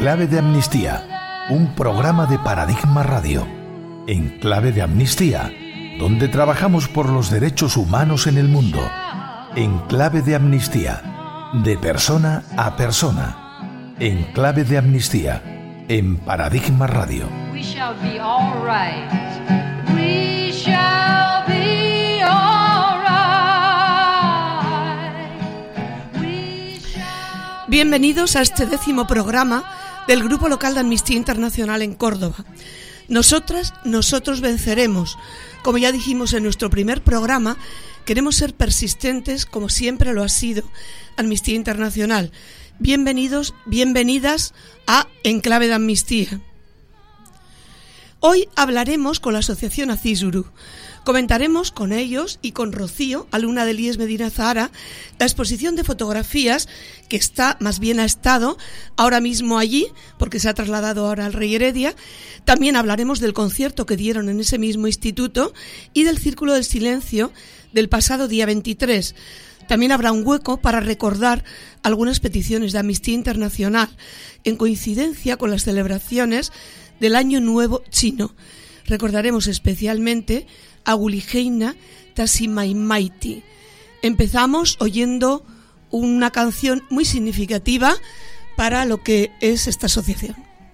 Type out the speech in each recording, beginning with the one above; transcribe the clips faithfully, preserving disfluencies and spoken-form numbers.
Clave de Amnistía, un programa de Paradigma Radio. En Clave de Amnistía, donde trabajamos por los derechos humanos en el mundo. En Clave de Amnistía, de persona a persona. En Clave de Amnistía, en Paradigma Radio. We shall be all right. We shall be all right. We shall... Bienvenidos a este décimo programa del Grupo Local de Amnistía Internacional en Córdoba. Nosotras, nosotros venceremos. Como ya dijimos en nuestro primer programa, queremos ser persistentes como siempre lo ha sido Amnistía Internacional. Bienvenidos, bienvenidas a En Clave de Amnistía. Hoy hablaremos con la Asociación Azizuru. Comentaremos con ellos y con Rocío, alumna del I E S Medina Zahara, la exposición de fotografías que está, más bien ha estado, ahora mismo allí, porque se ha trasladado ahora al Rey Heredia. También hablaremos del concierto que dieron en ese mismo instituto y del Círculo del Silencio del pasado día veintitrés. También habrá un hueco para recordar algunas peticiones de Amnistía Internacional en coincidencia con las celebraciones del Año Nuevo Chino. Recordaremos especialmente a Guligeina Tasimaimaiti. Empezamos oyendo una canción muy significativa para lo que es esta asociación.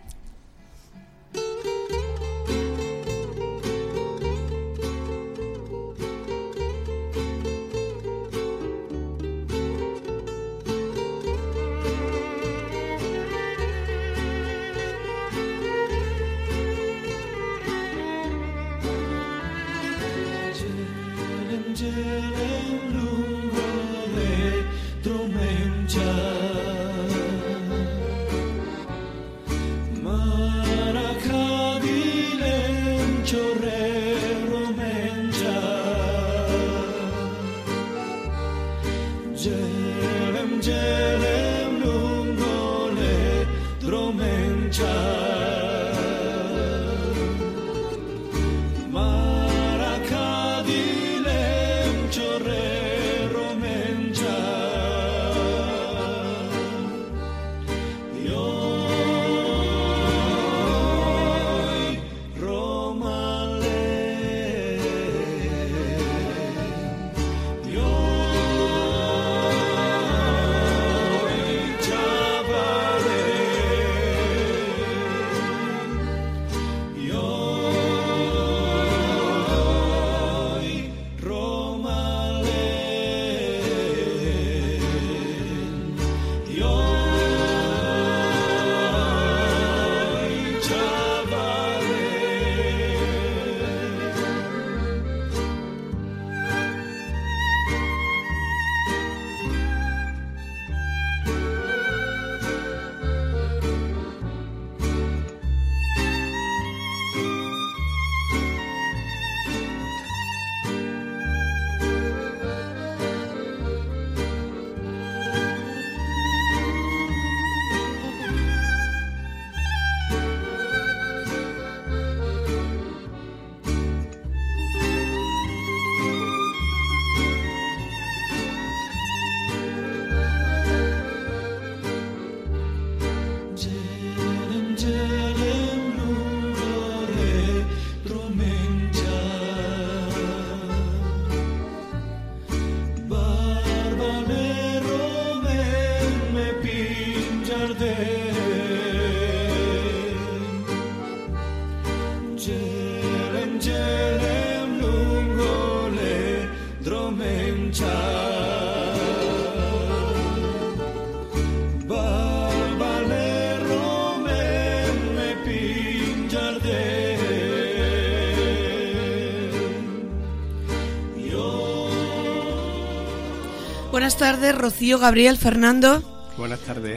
Buenas tardes, Rocío, Gabriel, Fernando. Buenas tardes.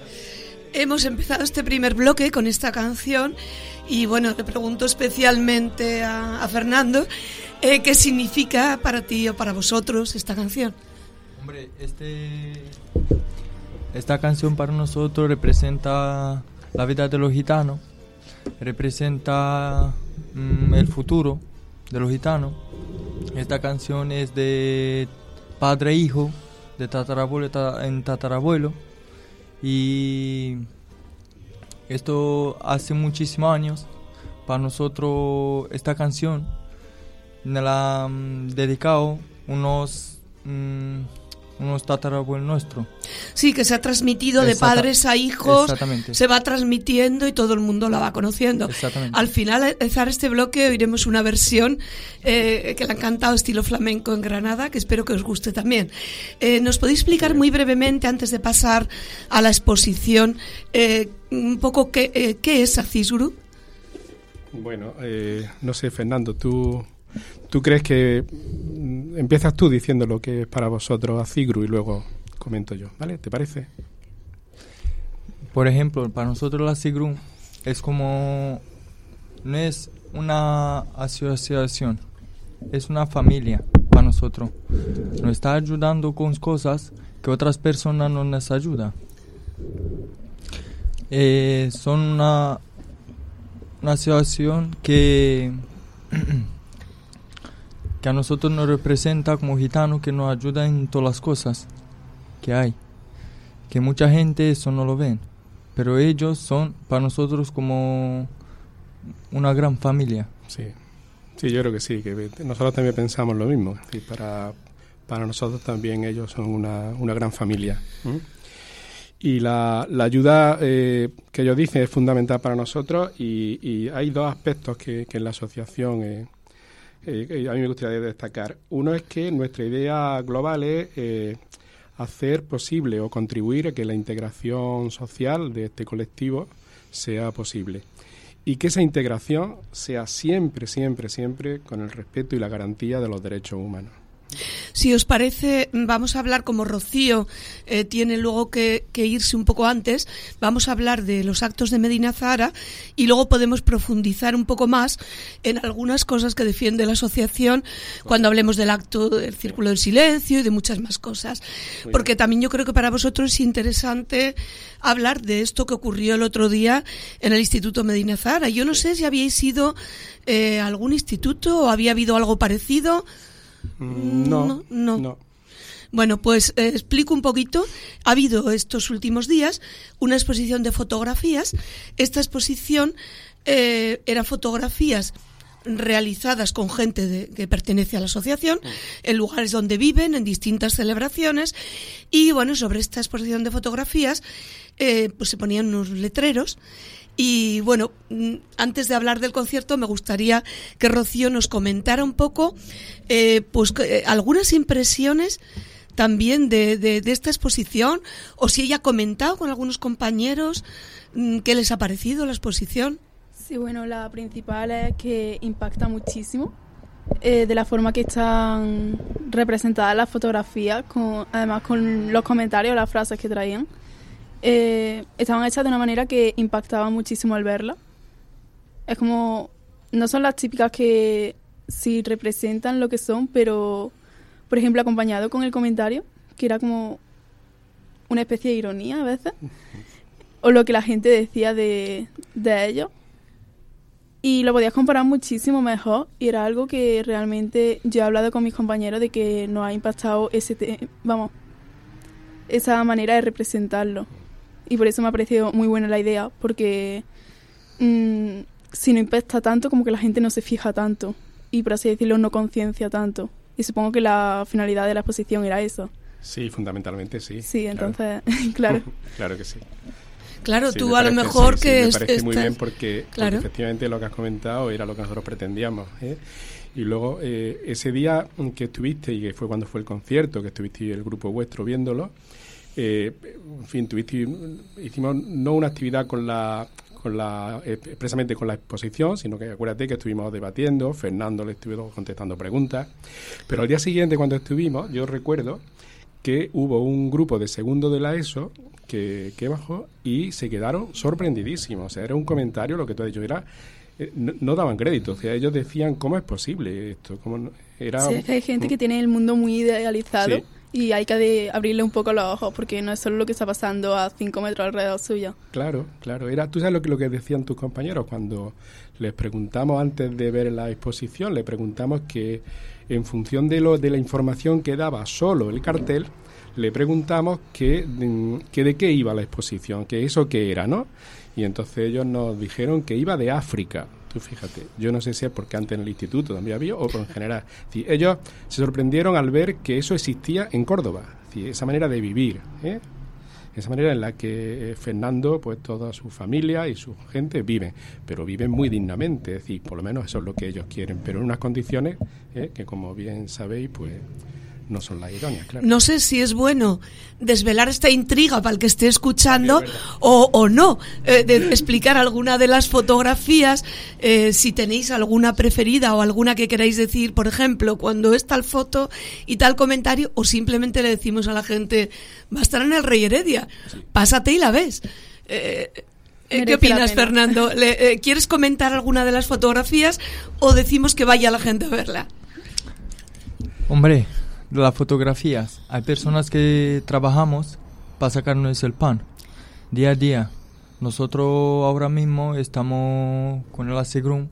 Hemos empezado este primer bloque con esta canción y bueno, le pregunto especialmente a, a Fernando eh, ¿qué significa para ti o para vosotros esta canción? Hombre, este, esta canción para nosotros representa la vida de los gitanos, representa mm, el futuro de los gitanos. Esta canción es de padre e hijo, de tatarabuelo en tatarabuelo, y Esto hace muchísimos años. Para nosotros esta canción nos la han dedicado unos, um, unos tatarabuelos nuestros. Sí, que se ha transmitido de Exacta- padres a hijos, Exactamente. se va transmitiendo y todo el mundo la va conociendo. Exactamente. Al finalizar este bloque oiremos una versión eh, que le ha encantado estilo flamenco en Granada, que espero que os guste también. Eh, ¿Nos podéis explicar muy brevemente, antes de pasar a la exposición, eh, un poco qué, eh, qué es Azizuru? Bueno, eh, no sé, Fernando, ¿tú, tú crees que mm, empiezas tú diciendo lo que es para vosotros Azizuru y luego comento yo, ¿vale? ¿Te parece? Por ejemplo, para nosotros la Azizuru es como, no es una asociación, es una familia para nosotros. Nos está ayudando con cosas que otras personas no nos ayudan. Eh, son una, una asociación que, que a nosotros nos representa como gitanos, que nos ayuda en todas las cosas que hay. Que mucha gente eso no lo ven, pero ellos son para nosotros como una gran familia. Sí, sí, yo creo que sí, que nosotros también pensamos lo mismo. Es decir, para, para nosotros también ellos son una, una gran familia. ¿Mm? Y la, la ayuda eh, que ellos dicen es fundamental para nosotros y, y hay dos aspectos que, que en la asociación eh, eh, a mí me gustaría destacar. Uno es que nuestra idea global es eh, hacer posible o contribuir a que la integración social de este colectivo sea posible. Y que esa integración sea siempre, siempre, siempre con el respeto y la garantía de los derechos humanos. Si os parece, vamos a hablar, como Rocío eh, tiene luego que, que irse un poco antes, vamos a hablar de los actos de Medina Zahara y luego podemos profundizar un poco más en algunas cosas que defiende la asociación cuando hablemos del acto del Círculo del Silencio y de muchas más cosas. Porque también yo creo que para vosotros es interesante hablar de esto que ocurrió el otro día en el Instituto Medina Zahara. Yo no sé si habíais ido eh, a algún instituto o había habido algo parecido. No, no, no. no. Bueno, pues eh, explico un poquito. Ha habido estos últimos días una exposición de fotografías. Esta exposición eh, era fotografías realizadas con gente de, que pertenece a la asociación, en lugares donde viven, en distintas celebraciones. Y bueno, sobre esta exposición de fotografías eh, pues se ponían unos letreros. Y bueno, antes de hablar del concierto me gustaría que Rocío nos comentara un poco eh, pues eh, algunas impresiones también de, de, de esta exposición, o si ella ha comentado con algunos compañeros mmm, qué les ha parecido la exposición. Sí, bueno, la principal es que impacta muchísimo eh, de la forma que están representadas las fotografías, con, además con los comentarios, las frases que traían. Eh, estaban hechas de una manera que impactaba muchísimo al verla. Es como, no son las típicas que sí representan lo que son, pero por ejemplo acompañado con el comentario, que era como una especie de ironía a veces, o lo que la gente decía de, de ellos, y lo podías comparar muchísimo mejor, y era algo que realmente yo he hablado con mis compañeros de que nos ha impactado ese te- vamos esa manera de representarlo. Y por eso me ha parecido muy buena la idea, porque mmm, si no impacta tanto, como que la gente no se fija tanto, y por así decirlo, no conciencia tanto. Y supongo que la finalidad de la exposición era eso. Sí, fundamentalmente sí. Sí, entonces, claro. Claro, claro que sí. Claro, Sí, tú me a lo parece- mejor sí, que... sí, me es- parece muy estás- bien porque, Claro. porque efectivamente lo que has comentado era lo que nosotros pretendíamos, ¿eh? Y luego, eh, ese día que estuviste, y que fue cuando fue el concierto, que estuviste el grupo vuestro viéndolo, eh, en fin, tuviste, hicimos no una actividad con la, con la expresamente con la exposición, sino que acuérdate que estuvimos debatiendo, Fernando le estuvo contestando preguntas, pero al día siguiente cuando estuvimos, yo recuerdo que hubo un grupo de segundo de la ESO que, que bajó y se quedaron sorprendidísimos. O sea, era un comentario, lo que tú has dicho, era... eh, No, no daban crédito, o sea, ellos decían, ¿cómo es posible esto? ¿Cómo no? Era... Sí, es que hay gente que tiene el mundo muy idealizado, Sí. Y hay que de abrirle un poco los ojos porque no es solo lo que está pasando a cinco metros alrededor suya. Claro, claro. Era, tú sabes lo que, lo que decían tus compañeros cuando les preguntamos antes de ver la exposición, le preguntamos que en función de, lo, de la información que daba solo el cartel, le preguntamos que, que de qué iba la exposición, que eso qué era, ¿no? Y entonces ellos nos dijeron que iba de África. Tú fíjate, yo no sé si es porque antes en el instituto también había o en general. Es decir, ellos se sorprendieron al ver que eso existía en Córdoba, es decir, esa manera de vivir, ¿eh? Esa manera en la que Fernando, pues toda su familia y su gente viven, pero viven muy dignamente, es decir, por lo menos eso es lo que ellos quieren, pero en unas condiciones ¿eh? que, como bien sabéis, pues no son las idóneas, claro. No sé si es bueno desvelar esta intriga para el que esté escuchando o, o no, eh, de explicar alguna de las fotografías, eh, si tenéis alguna preferida o alguna que queráis decir, por ejemplo, cuando es tal foto y tal comentario, o simplemente le decimos a la gente, va a estar en el Rey Heredia, sí. Pásate y la ves. Eh, eh, ¿Qué opinas, Fernando? ¿Le, eh, ¿Quieres comentar alguna de las fotografías o decimos que vaya la gente a verla? Hombre, de las fotografías, hay personas que trabajamos para sacarnos el pan día a día. Nosotros ahora mismo estamos con el ASEGRUM,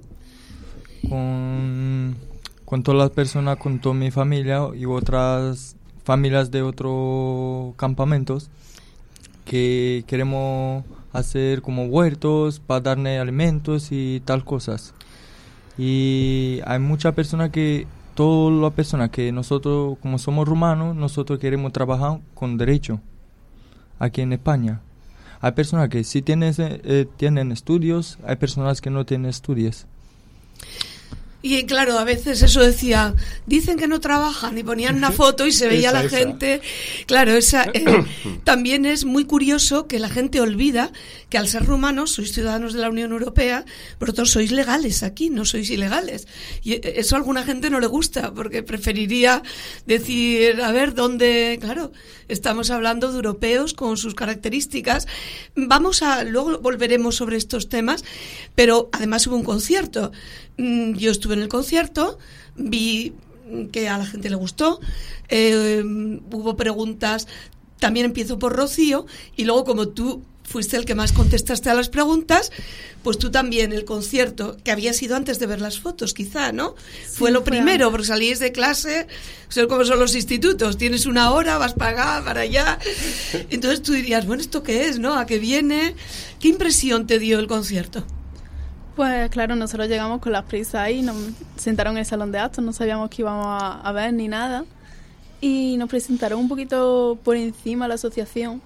con, con todas las personas, con toda mi familia y otras familias de otros campamentos que queremos hacer como huertos para darle alimentos y tal cosas. Y hay muchas personas que todas las personas que nosotros, como somos rumanos, nosotros queremos trabajar con derecho aquí en España. Hay personas que sí tienen, eh, tienen estudios, hay personas que no tienen estudios. Y claro, a veces eso decía, dicen que no trabajan, y ponían una foto y se veía esa, la esa. gente. Claro, esa eh, también es muy curioso que la gente olvida que al ser rumanos, sois ciudadanos de la Unión Europea, vosotros sois legales aquí, no sois ilegales. Y eso a alguna gente no le gusta, porque preferiría decir, a ver, ¿dónde? Claro, estamos hablando de europeos con sus características. Vamos a, luego volveremos sobre estos temas, pero además hubo un concierto. Yo estuve en el concierto, vi que a la gente le gustó, eh, hubo preguntas, también empiezo por Rocío, y luego como tú fuiste el que más contestaste a las preguntas, pues tú también, el concierto, que había sido antes de ver las fotos, quizá, ¿no? Sí, fue lo fue primero, antes. Porque salíais de clase, sé cómo son los institutos, tienes una hora, vas para acá, para allá, entonces tú dirías, bueno, ¿esto qué es, no? ¿A qué viene? ¿Qué impresión te dio el concierto? Pues claro, nosotros llegamos con las prisas y nos sentaron en el salón de actos, no sabíamos qué íbamos a, a ver ni nada, y nos presentaron un poquito por encima la asociación,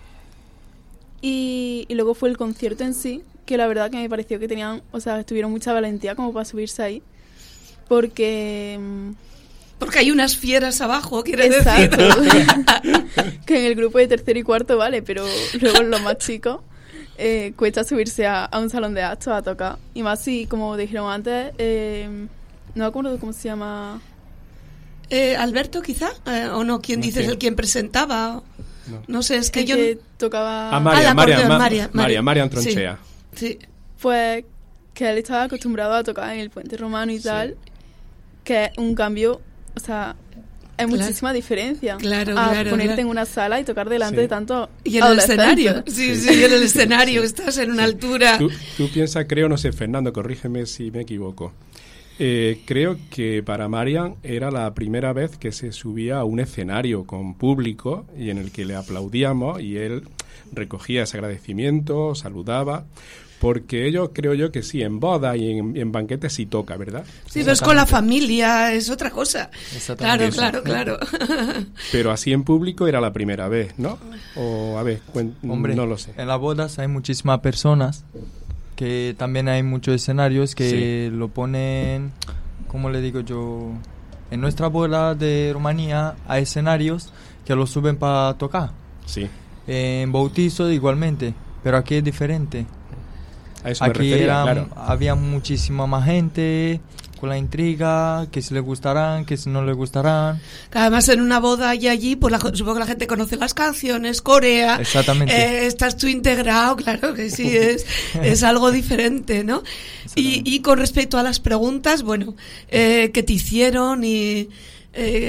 y, y luego fue el concierto en sí, que la verdad que me pareció que tenían, o sea, tuvieron mucha valentía como para subirse ahí, porque... Porque hay unas fieras abajo, quiere Exacto. decir. Que en el grupo de tercero y cuarto vale, pero luego en los más chicos... Eh, cuesta subirse a, a un salón de actos a tocar, y más si, como dijeron antes, eh, no me acuerdo cómo se llama, eh, Alberto quizá, eh, o no, ¿quién no dices? Sé. El quien presentaba, no, no sé, es que el yo que tocaba ah, María, ah, María, María, María, María, María Tronchea, sí, sí, pues que él estaba acostumbrado a tocar en el Puente Romano y sí. tal, que es un cambio, o sea, hay claro. muchísima diferencia claro, a claro, ponerte claro. en una sala y tocar delante sí. de tanto y en el escenario sí, sí, y en el escenario estás en una altura. Tú, tú piensas, creo, no sé, Fernando, corrígeme si me equivoco, eh, creo que para Marian era la primera vez que se subía a un escenario con público y en el que le aplaudíamos y él recogía ese agradecimiento, saludaba. Porque ellos, creo yo que sí, en bodas y en, en banquetes sí toca, ¿verdad? Sí, pero es con la familia, es otra cosa. Claro, Eso, claro, claro. Pero así en público era la primera vez, ¿no? O, a ver, cuen- Hombre, no lo sé. En las bodas hay muchísimas personas, que también hay muchos escenarios que sí. lo ponen, ¿cómo le digo yo? En nuestra boda de Rumanía hay escenarios que los suben para tocar. Sí. En bautizo igualmente, pero aquí es diferente. A eso Aquí me refería, eran, claro. había muchísima más gente con la intriga, que si les gustarán, que si no les gustarán. Además en una boda y allí, pues la, supongo que la gente conoce las canciones, corea. Exactamente. Eh, estás tú integrado, claro que sí, es, es algo diferente, ¿no? Y, y con respecto a las preguntas, bueno, eh, ¿qué te hicieron y... Eh,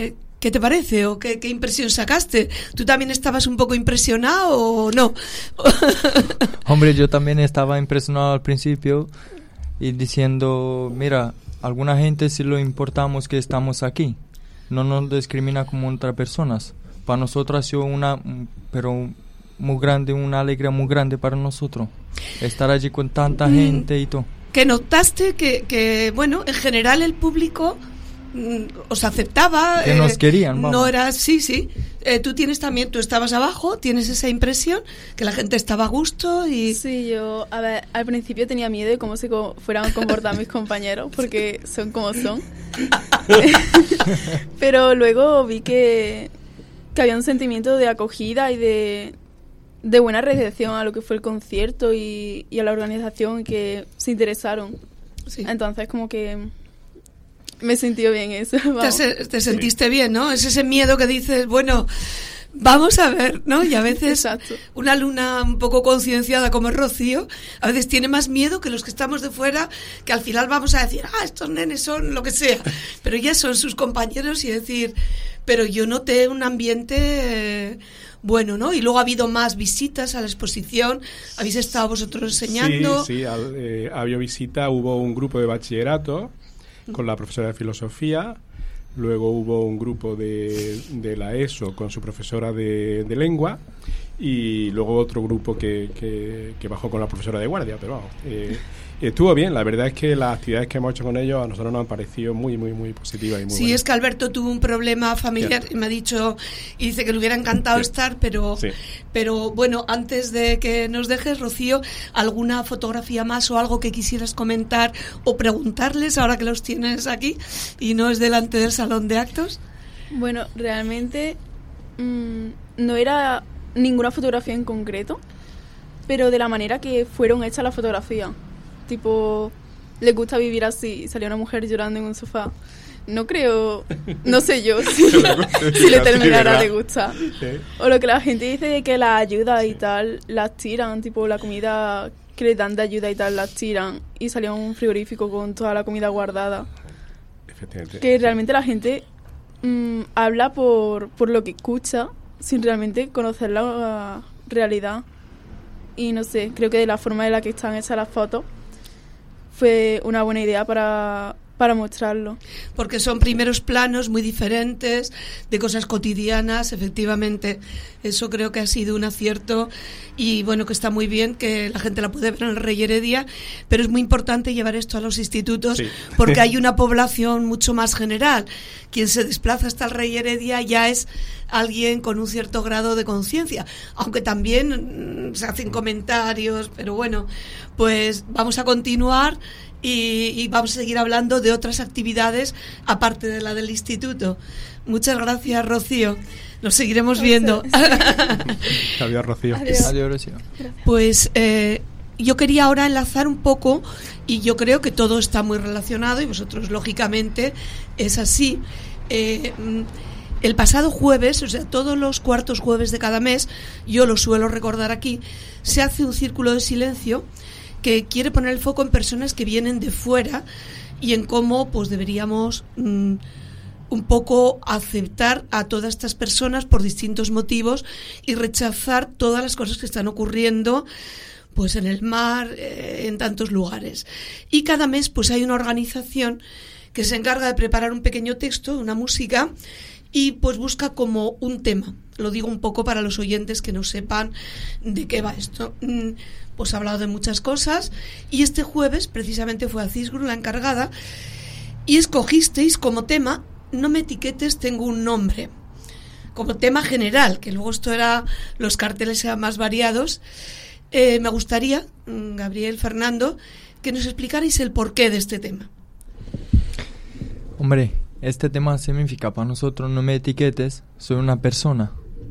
¿Qué te parece o qué, qué impresión sacaste? ¿Tú también estabas un poco impresionado o no? Hombre, yo también estaba impresionado al principio y diciendo, mira, alguna gente sí lo importamos que estamos aquí, no nos discrimina como otras personas. Para nosotros ha sido una, pero muy grande, una alegría muy grande para nosotros, estar allí con tanta mm, gente y todo. ¿Que notaste que, que, bueno, en general el público os aceptaba, que eh, nos querían, vamos. No era, sí, sí. Eh, tú tienes también, tú estabas abajo, tienes esa impresión que la gente estaba a gusto y. Sí, yo, a ver, al principio tenía miedo de cómo se co- fueran a comportar mis compañeros, porque son como son. Pero luego vi que, que había un sentimiento de acogida y de, de buena recepción a lo que fue el concierto y, y a la organización, y que se interesaron. Sí. Entonces, como que me sintió bien eso. Te, te sentiste sí. bien, ¿no? Es ese miedo que dices, bueno, vamos a ver, ¿no? Y a veces Exacto. una alumna un poco concienciada como es Rocío, a veces tiene más miedo que los que estamos de fuera, que al final vamos a decir, ah, estos nenes son lo que sea, pero ya son sus compañeros y decir, pero yo noté un ambiente eh, bueno, ¿no? Y luego ha habido más visitas a la exposición, habéis estado vosotros enseñando. Sí, sí, al, eh, había visita, hubo un grupo de bachillerato con la profesora de filosofía, luego hubo un grupo de, de la ESO con su profesora de, de lengua y luego otro grupo que, que, que bajó con la profesora de guardia, pero vamos, eh, estuvo bien. La verdad es que las actividades que hemos hecho con ellos a nosotros nos han parecido muy, muy, muy positivas y muy Sí, buenas. Es que Alberto tuvo un problema familiar y me ha dicho, y dice que le hubiera encantado sí. estar, pero, sí. pero bueno, antes de que nos dejes, Rocío, ¿alguna fotografía más o algo que quisieras comentar o preguntarles ahora que los tienes aquí y no es delante del salón de actos? Bueno, realmente mmm, no era ninguna fotografía en concreto, pero de la manera que fueron hechas las fotografías. Tipo, les gusta vivir así, salió una mujer llorando en un sofá. No creo, no sé yo si, si le terminará de gustar. Sí. O lo que la gente dice de que las ayudas y tal las tiran, tipo la comida que le dan de ayuda y tal las tiran, y salió un frigorífico con toda la comida guardada. Efectivamente. Que realmente la gente mmm, habla por, por lo que escucha, sin realmente conocer la realidad. Y no sé, creo que de la forma en la que están hechas las fotos fue una buena idea para, para mostrarlo. Porque son primeros planos muy diferentes, de cosas cotidianas, efectivamente. Eso creo que ha sido un acierto y bueno, que está muy bien, que la gente la puede ver en el Rey Heredia, pero es muy importante llevar esto a los institutos sí. porque hay una población mucho más general. Quien se desplaza hasta el Rey Heredia ya es alguien con un cierto grado de conciencia, aunque también se hacen comentarios, pero bueno, pues vamos a continuar y, y vamos a seguir hablando de otras actividades aparte de la del instituto. Muchas gracias, Rocío. Nos seguiremos viendo. Adiós, Rocío. Adiós, Adiós Rocío. Pues eh, yo quería ahora enlazar un poco, y yo creo que todo está muy relacionado, y vosotros, lógicamente, es así. Eh, el pasado jueves, o sea, todos los cuartos jueves de cada mes, yo lo suelo recordar aquí, se hace un círculo de silencio que quiere poner el foco en personas que vienen de fuera y en cómo pues deberíamos mmm, un poco aceptar a todas estas personas por distintos motivos y rechazar todas las cosas que están ocurriendo pues en el mar, eh, en tantos lugares. Y cada mes pues hay una organización que se encarga de preparar un pequeño texto, una música, y pues busca como un tema. Lo digo un poco para los oyentes que no sepan de qué va esto. Pues ha hablado de muchas cosas y este jueves precisamente fue Acisgru la encargada y escogisteis como tema No me etiquetes, tengo un nombre, como tema general, que luego esto era, los carteles eran más variados. Eh, me gustaría, Gabriel, Fernando, que nos explicarais el porqué de este tema. Hombre, este tema significa para nosotros no me etiquetes, soy una persona.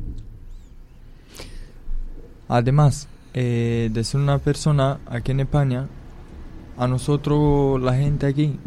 Además eh, de ser una persona aquí en España, a nosotros la gente aquí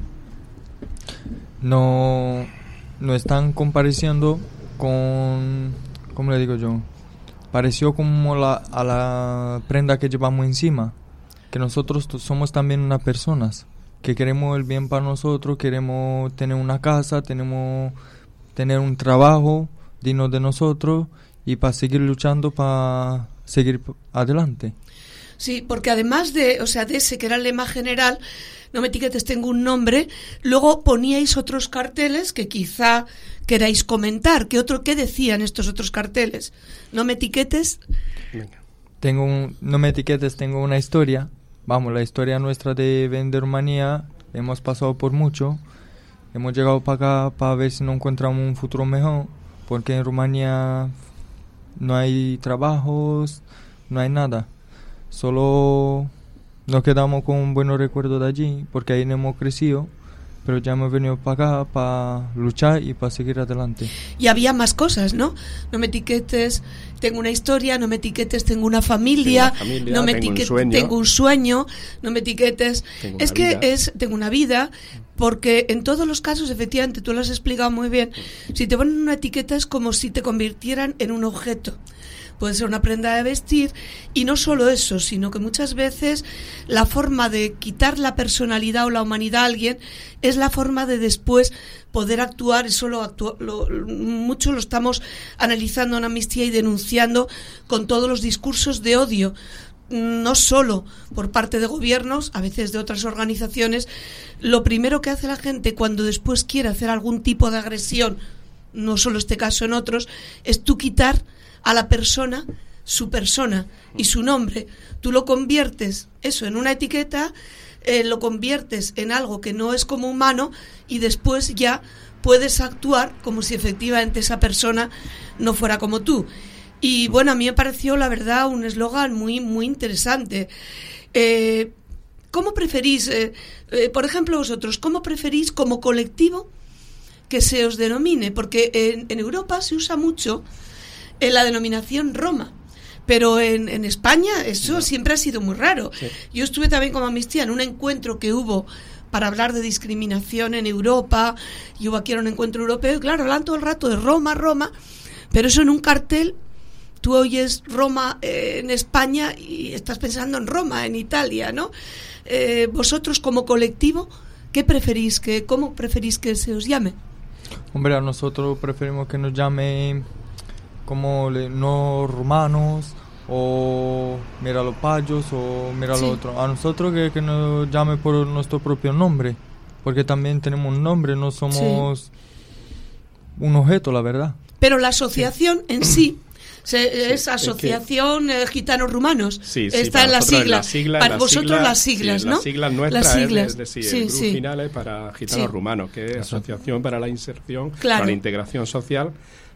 no, no están compareciendo con, ¿cómo le digo yo? Pareció como la, a la prenda que llevamos encima, que nosotros t- somos también unas personas que queremos el bien para nosotros, queremos tener una casa, tenemos tener un trabajo digno de nosotros y para seguir luchando, para seguir adelante. Sí, porque además de, o sea, de ese que era el lema general, no me etiquetes, tengo un nombre, luego poníais otros carteles que quizá queráis comentar. ¿Qué otro, qué decían estos otros carteles? No me etiquetes. Tengo un, no me etiquetes, tengo una historia. Vamos, la historia nuestra de vender Rumanía, hemos pasado por mucho. Hemos llegado para acá para ver si no encontramos un futuro mejor, porque en Rumanía no hay trabajos, no hay nada. Solo nos quedamos con un buen recuerdo de allí, porque ahí no hemos crecido, pero ya hemos venido para acá para luchar y para seguir adelante. Y había más cosas, ¿no? No me etiquetes, tengo una historia, no me etiquetes, tengo una familia, tengo una familia no me tengo, etiquetes, un sueño, tengo un sueño, no me etiquetes. Es que vida. es, tengo una vida, porque en todos los casos, efectivamente, tú lo has explicado muy bien, si te ponen una etiqueta es como si te convirtieran en un objeto. Puede ser una prenda de vestir, y no solo eso, sino que muchas veces la forma de quitar la personalidad o la humanidad a alguien es la forma de después poder actuar. Eso lo, actúa, lo mucho lo estamos analizando en Amnistía y denunciando con todos los discursos de odio, no solo por parte de gobiernos, a veces de otras organizaciones. Lo primero que hace la gente cuando después quiere hacer algún tipo de agresión, no solo este caso, en otros, es tú quitar a la persona, su persona y su nombre. Tú lo conviertes, eso, en una etiqueta, eh, lo conviertes en algo que no es como humano, y después ya puedes actuar como si efectivamente esa persona no fuera como tú. Y bueno, a mí me pareció, la verdad, un eslogan muy, muy interesante. Eh, ¿Cómo preferís, eh, eh, por ejemplo vosotros, cómo preferís como colectivo que se os denomine? Porque en, en Europa se usa mucho en la denominación Roma, pero en, en España eso no. siempre ha sido muy raro. Sí. Yo estuve también como Amnistía en un encuentro que hubo para hablar de discriminación en Europa, y hubo aquí un encuentro europeo, y claro, hablan todo el rato de Roma, Roma, pero eso en un cartel, tú oyes Roma eh, en España y estás pensando en Roma, en Italia, ¿no? Eh, vosotros como colectivo, ¿qué preferís? Que, ¿Cómo preferís que se os llame? Hombre, a nosotros preferimos que nos llame como le, no romanos, o mira los payos, o mira sí. lo otro. A nosotros que, que nos llame por nuestro propio nombre, porque también tenemos un nombre, no somos sí. un objeto, la verdad. Pero la asociación sí. en sí, se, sí es Asociación es que, Gitanos Rumanos, sí, sí, está en la sigla. La sigla para la vosotros sigla, las siglas, sí, ¿no? Las siglas nuestras, las siglas. Es, es decir, sí, el grupo sí. final es para Gitanos sí. Rumanos, que es Asociación para la Inserción, claro. para la Integración Social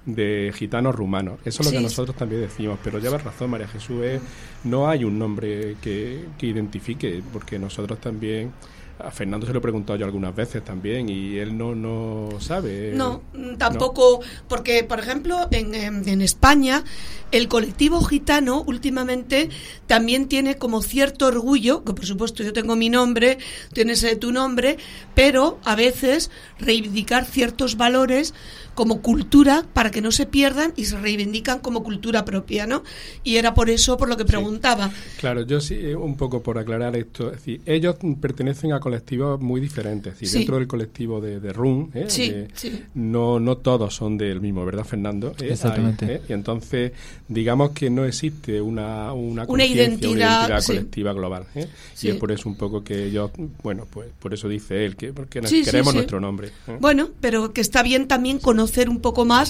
de Gitanos Rumanos. Eso es lo sí. que nosotros también decimos, pero llevas razón, María Jesús, es, no hay un nombre que, que identifique, porque nosotros también, a Fernando se lo he preguntado yo algunas veces también, y él no, no sabe. No, tampoco, no. Porque, por ejemplo, en, en, en España, el colectivo gitano últimamente también tiene como cierto orgullo, que por supuesto yo tengo mi nombre, tienes eh, tu nombre, pero a veces reivindicar ciertos valores como cultura para que no se pierdan y se reivindican como cultura propia, ¿no? Y era por eso por lo que preguntaba. Sí, claro, yo sí, un poco por aclarar esto, es decir, ellos pertenecen a colectivos muy diferentes, es decir, sí. dentro del colectivo de, de R U N, ¿eh? sí, de, sí. no no todos son del mismo, ¿verdad, Fernando? ¿Eh? Exactamente. Hay, ¿eh? Y entonces, digamos que no existe una una, una identidad, una identidad sí. colectiva global, ¿eh? Sí. Y es por eso un poco que ellos, bueno, pues por eso dice él, que porque sí, queremos sí, sí. nuestro nombre. ¿eh? Bueno, pero que está bien también conocer un poco más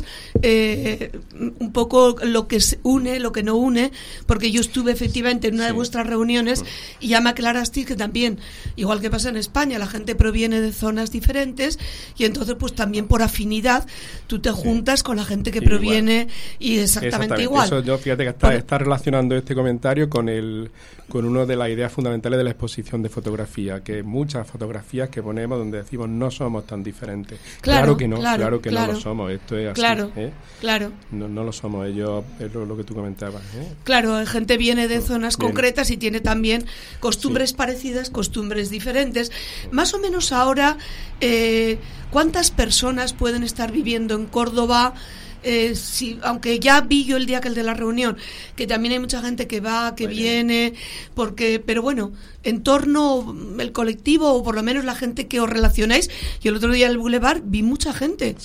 Eh, un poco lo que une, lo que no une, porque yo estuve efectivamente en una sí. de vuestras reuniones y ya me aclarasteis que también, igual que pasa en España, la gente proviene de zonas diferentes, y entonces pues también por afinidad tú te juntas sí. con la gente que sí, proviene igual. y exactamente, exactamente igual. Eso yo fíjate que está, bueno. está relacionando este comentario con el con una de las ideas fundamentales de la exposición de fotografía, que muchas fotografías que ponemos donde decimos no somos tan diferentes. Claro, claro que no, claro, claro que claro. no lo somos, esto es así. Claro, ¿eh? claro. No, no lo somos ellos, es lo, lo que tú comentabas. ¿eh? Claro, hay gente viene de zonas Bien. concretas y tiene también costumbres sí. parecidas, costumbres diferentes. Más o menos ahora, eh, ¿cuántas personas pueden estar viviendo en Córdoba? Eh, si, aunque ya vi yo el día que el de la reunión, que también hay mucha gente que va, que Muy viene, bien. porque, pero bueno, en torno el colectivo, o por lo menos la gente que os relacionáis, y el otro día en el Boulevard vi mucha gente. Sí.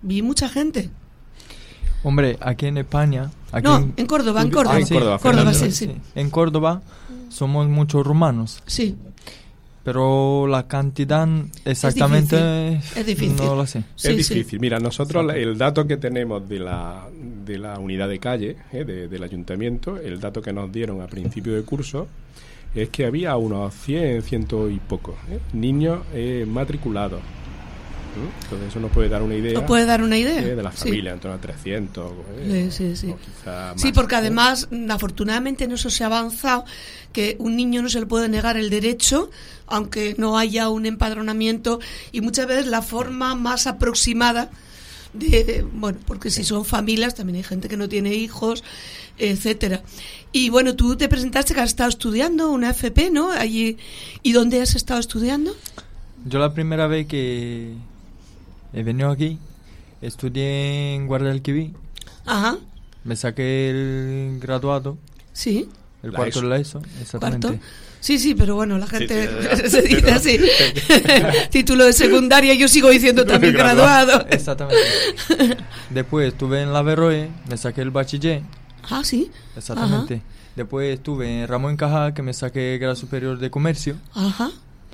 Vi mucha gente. Hombre, aquí en España... Aquí no, en, en Córdoba, en Córdoba. Ah, en Córdoba, Córdoba, sí, sí. En Córdoba somos muchos rumanos. Sí. Pero la cantidad exactamente es difícil, es difícil. No lo sé. Sí, es difícil. Sí. Mira, nosotros la, el dato que tenemos de la, de la unidad de calle, eh, de, del ayuntamiento, el dato que nos dieron a principio de curso, es que había unos cien, ciento y poco eh, niños eh, matriculados. ¿Mm? Entonces eso nos puede dar una idea. Nos puede dar una idea. Eh, de las sí. familias, en torno a trescientos. Eh, sí, sí, sí. O quizá más. Sí, porque además, afortunadamente en eso se ha avanzado, que un niño no se le puede negar el derecho, aunque no haya un empadronamiento, y muchas veces la forma más aproximada de, bueno, porque si son familias, también hay gente que no tiene hijos, etcétera. Y bueno, tú te presentaste que has estado estudiando una F P, ¿no? Allí. ¿Y dónde has estado estudiando? Yo la primera vez que he venido aquí, estudié en Guadalquivir. Ajá. Me saqué el graduado. Sí. El La cuarto ESO. de la ESO, exactamente. ¿Cuarto? Sí, sí, pero bueno, la gente Sí, sí, se dice así. Título de secundaria, yo sigo diciendo también graduado. Exactamente. Después estuve en la Verroe, me saqué el bachiller. Ah, sí. Exactamente. Ajá. Después estuve en Ramón y Cajal, que me saqué grado superior de comercio. Ajá.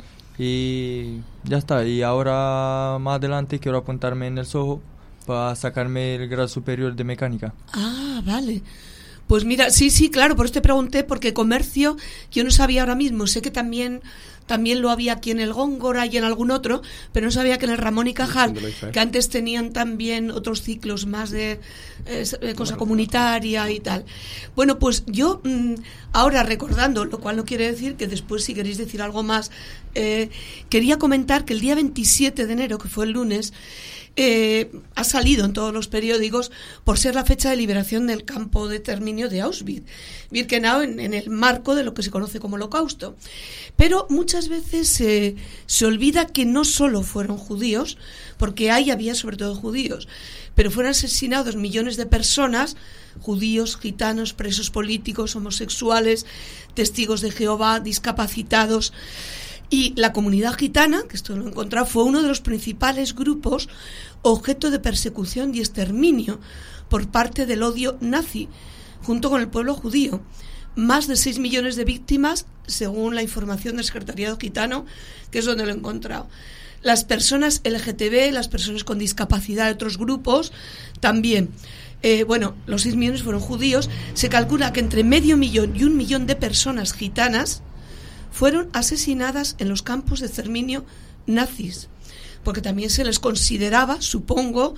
Y ya está. Y ahora más adelante quiero apuntarme en el Soho para sacarme el grado superior de mecánica. Ah, vale. Pues mira, sí, sí, claro, por eso te pregunté, porque comercio yo no sabía ahora mismo, sé que también también lo había aquí en el Góngora y en algún otro, pero no sabía que en el Ramón y Cajal, que antes tenían también otros ciclos más de eh, cosa comunitaria y tal. Bueno, pues yo mmm, ahora recordando, lo cual no quiere decir que después si queréis decir algo más, eh, quería comentar que el día veintisiete de enero, que fue el lunes, Eh, ha salido en todos los periódicos por ser la fecha de liberación del campo de exterminio de Auschwitz-Birkenau en, en el marco de lo que se conoce como Holocausto. Pero muchas veces eh, se olvida que no solo fueron judíos, porque ahí había sobre todo judíos, pero fueron asesinados millones de personas, judíos, gitanos, presos políticos, homosexuales, testigos de Jehová, discapacitados. Y la comunidad gitana, que esto lo he encontrado, fue uno de los principales grupos objeto de persecución y exterminio por parte del odio nazi, junto con el pueblo judío. Más de seis millones de víctimas, según la información del Secretariado Gitano, que es donde lo he encontrado. Las personas L G T B, las personas con discapacidad de otros grupos, también. Eh, bueno, los seis millones fueron judíos. Se calcula que entre medio millón y un millón de personas gitanas fueron asesinadas en los campos de exterminio nazis, porque también se les consideraba, supongo,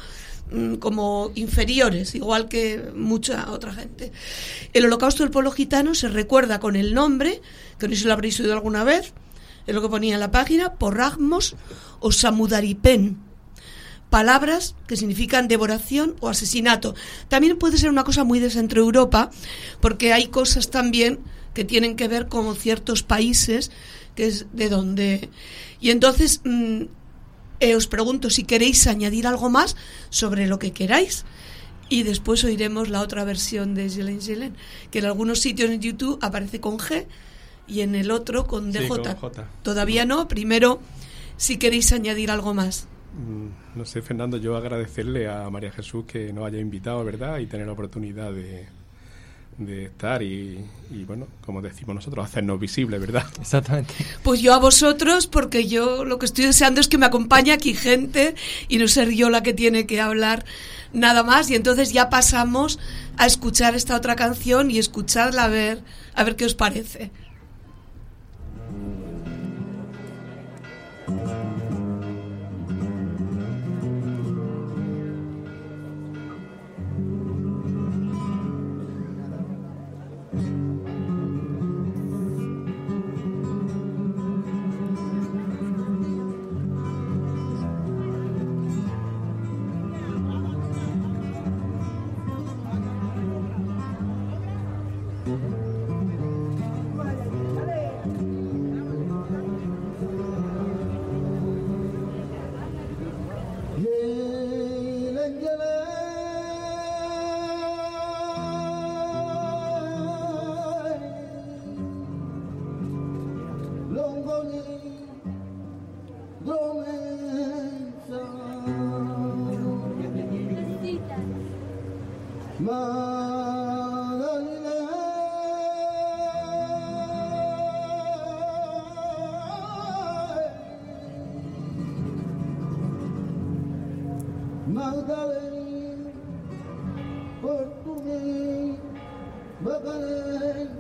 como inferiores, igual que mucha otra gente. El Holocausto del pueblo gitano se recuerda con el nombre, que no sé si lo habréis oído alguna vez, es lo que ponía en la página, porragmos o samudaripen, palabras que significan devoración o asesinato. También puede ser una cosa muy de Centro Europa, porque hay cosas también que tienen que ver con ciertos países, que es de donde... Y entonces mmm, eh, os pregunto si queréis añadir algo más sobre lo que queráis, y después oiremos la otra versión de Jelen Jelen, que en algunos sitios en YouTube aparece con G y en el otro con D J. Sí, con J. Todavía no, primero si queréis añadir algo más. No sé, Fernando, yo agradecerle a María Jesús que nos haya invitado, ¿verdad? Y tener la oportunidad de... de estar y, y, bueno, como decimos nosotros, hacernos visibles, ¿verdad? Exactamente. Pues yo a vosotros, porque yo lo que estoy deseando es que me acompañe aquí gente y no ser yo la que tiene que hablar nada más, y entonces ya pasamos a escuchar esta otra canción y escucharla a ver, a ver qué os parece. Magdalene, por tu mí, Magdalene.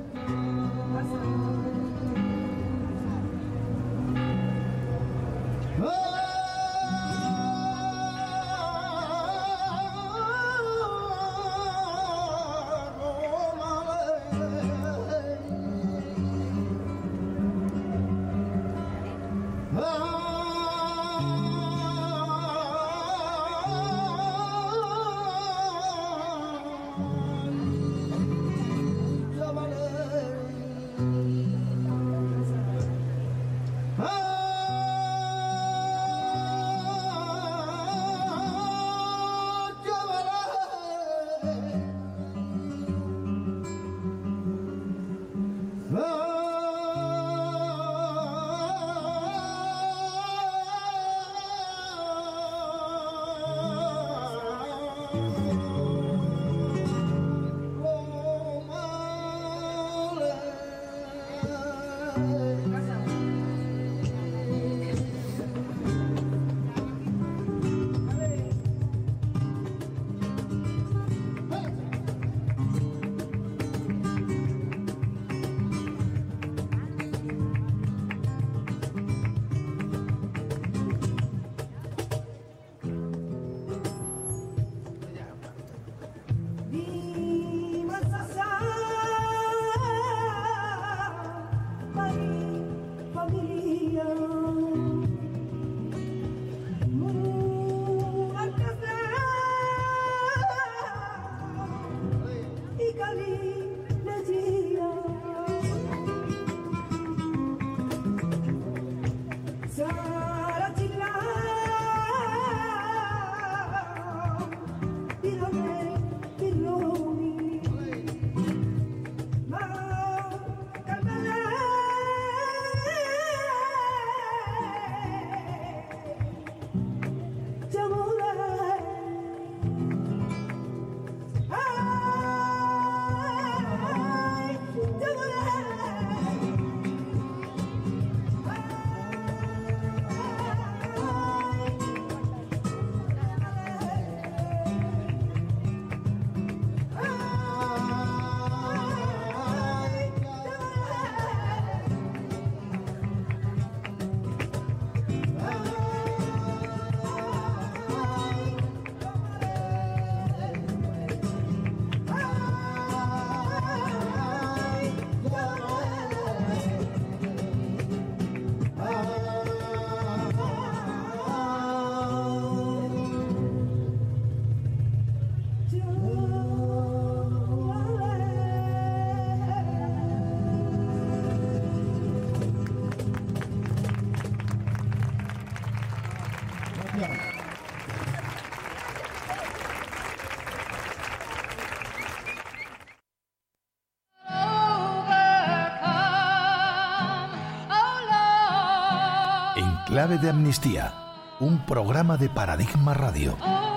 Clave de Amnistía, un programa de Paradigma Radio.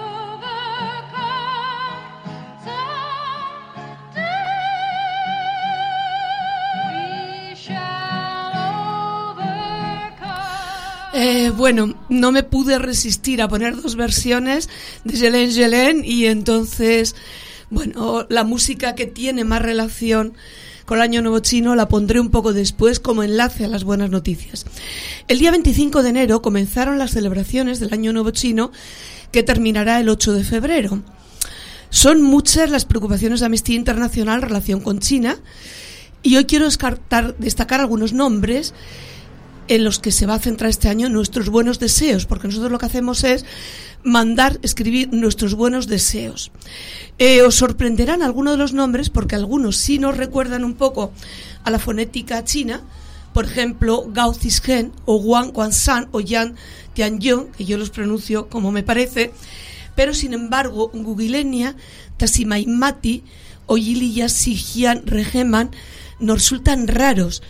Eh, bueno, no me pude resistir a poner dos versiones de Jelén Jelén y entonces, bueno, la música que tiene más relación con el Año Nuevo Chino la pondré un poco después como enlace a las buenas noticias. El día veinticinco de enero comenzaron las celebraciones del Año Nuevo Chino, que terminará el ocho de febrero. Son muchas las preocupaciones de Amnistía Internacional en relación con China y hoy quiero descartar, destacar algunos nombres en los que se va a centrar este año nuestros buenos deseos, porque nosotros lo que hacemos es mandar escribir nuestros buenos deseos. Eh, os sorprenderán algunos de los nombres, porque algunos sí nos recuerdan un poco a la fonética china, por ejemplo, Gao Zhishen o Wang Guanshan o Yan Tianyong, que yo los pronuncio como me parece, pero sin embargo, Gugilenia, Tasimaimati o Yiliya Sijian Regeman nos resultan raros.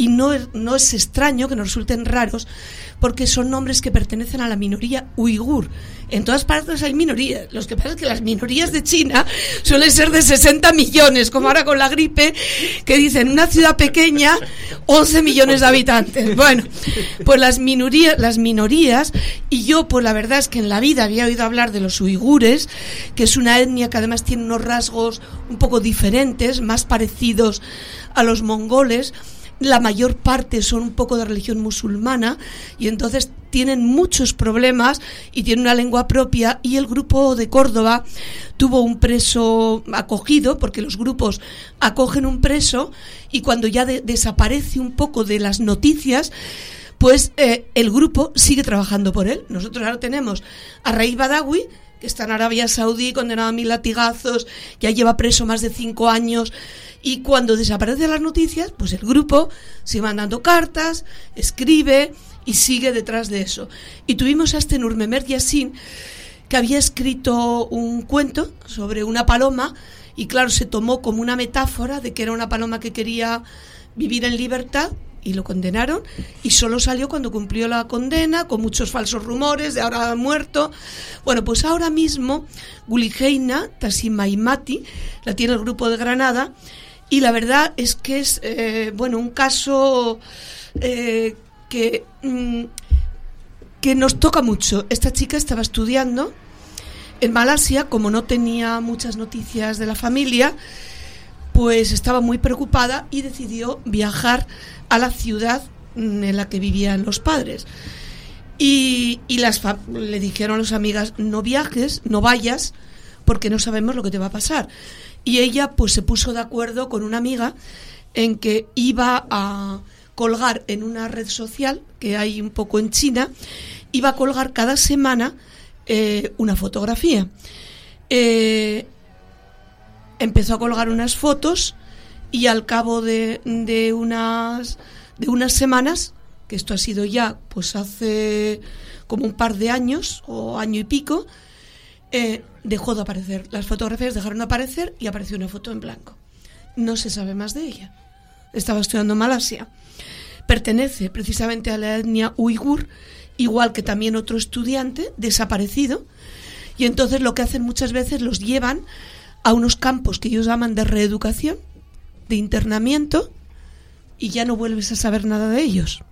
y no, no es extraño que nos resulten raros, porque son nombres que pertenecen a la minoría uigur. En todas partes hay minorías. Lo que pasa es que las minorías de China suelen ser de sesenta millones, como ahora con la gripe, que dicen una ciudad pequeña, once millones de habitantes. Bueno, pues las minorías, las minorías, y yo pues la verdad es que en la vida había oído hablar de los uigures, que es una etnia que además tiene unos rasgos un poco diferentes, más parecidos a los mongoles. La mayor parte son un poco de religión musulmana y entonces tienen muchos problemas y tienen una lengua propia, y el grupo de Córdoba tuvo un preso acogido, porque los grupos acogen un preso y cuando ya de- desaparece un poco de las noticias, pues eh, el grupo sigue trabajando por él. Nosotros ahora tenemos a Raif Badawi, que está en Arabia Saudí, condenado a mil latigazos, ya lleva preso más de cinco años, y cuando desaparecen las noticias, pues el grupo sigue mandando cartas, escribe y sigue detrás de eso. Y tuvimos a este Nur Mehmet Yassin, que había escrito un cuento sobre una paloma, y claro, se tomó como una metáfora de que era una paloma que quería vivir en libertad, y lo condenaron, y solo salió cuando cumplió la condena, con muchos falsos rumores de ahora ha muerto. Bueno, pues ahora mismo Gulijeina Tasimaimati la tiene el grupo de Granada, y la verdad es que es eh, bueno, un caso eh, que, mm, que nos toca mucho. Esta chica estaba estudiando en Malasia, como no tenía muchas noticias de la familia, pues estaba muy preocupada y decidió viajar a la ciudad en la que vivían los padres. Y, y las fa- le dijeron a las amigas, no viajes, no vayas, porque no sabemos lo que te va a pasar. Y ella pues se puso de acuerdo con una amiga en que iba a colgar en una red social que hay un poco en China, iba a colgar cada semana eh, una fotografía. Eh, empezó a colgar unas fotos y al cabo de, de unas de unas semanas, que esto ha sido ya pues hace como un par de años o año y pico, eh, dejó de aparecer. Las fotografías dejaron de aparecer y apareció una foto en blanco. No se sabe más de ella. Estaba estudiando en Malasia. Pertenece precisamente a la etnia uigur, igual que también otro estudiante desaparecido, y entonces lo que hacen muchas veces, los llevan a unos campos que ellos llaman de reeducación, de internamiento, y ya no vuelves a saber nada de ellos.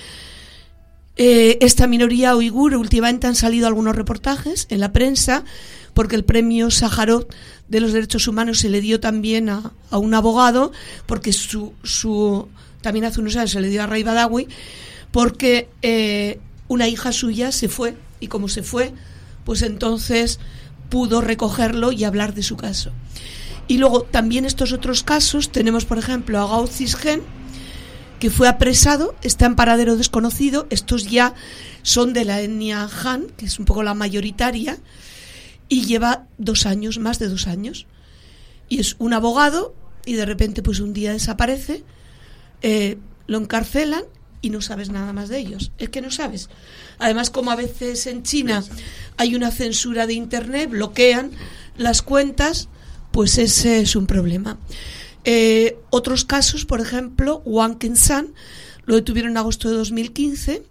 Eh, esta minoría uigur, últimamente han salido algunos reportajes en la prensa, porque el premio Sájarov de los derechos humanos se le dio también a, a un abogado, porque su, su también hace unos años se le dio a Raif Badawi, porque eh, una hija suya se fue, y como se fue, pues entonces pudo recogerlo y hablar de su caso. Y luego también estos otros casos, tenemos por ejemplo a Gao Zishen, que fue apresado, está en paradero desconocido. Estos ya son de la etnia Han, que es un poco la mayoritaria, y lleva dos años, más de dos años. Y es un abogado, y de repente pues un día desaparece, eh, lo encarcelan y no sabes nada más de ellos. Es que no sabes. Además, como a veces en China hay una censura de internet, bloquean las cuentas, pues ese es un problema. Eh, otros casos, por ejemplo, Wang Kenshan, lo detuvieron en agosto de dos mil quince,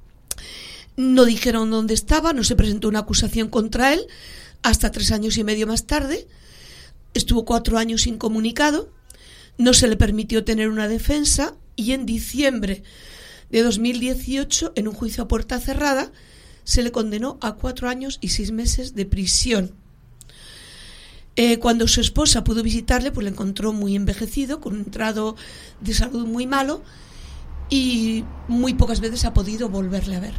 no dijeron dónde estaba, no se presentó una acusación contra él, hasta tres años y medio más tarde, estuvo cuatro años incomunicado, no se le permitió tener una defensa, y en diciembre de dos mil dieciocho, en un juicio a puerta cerrada, se le condenó a cuatro años y seis meses de prisión. Eh, cuando su esposa pudo visitarle, pues le encontró muy envejecido, con un estado de salud muy malo, y muy pocas veces ha podido volverle a ver.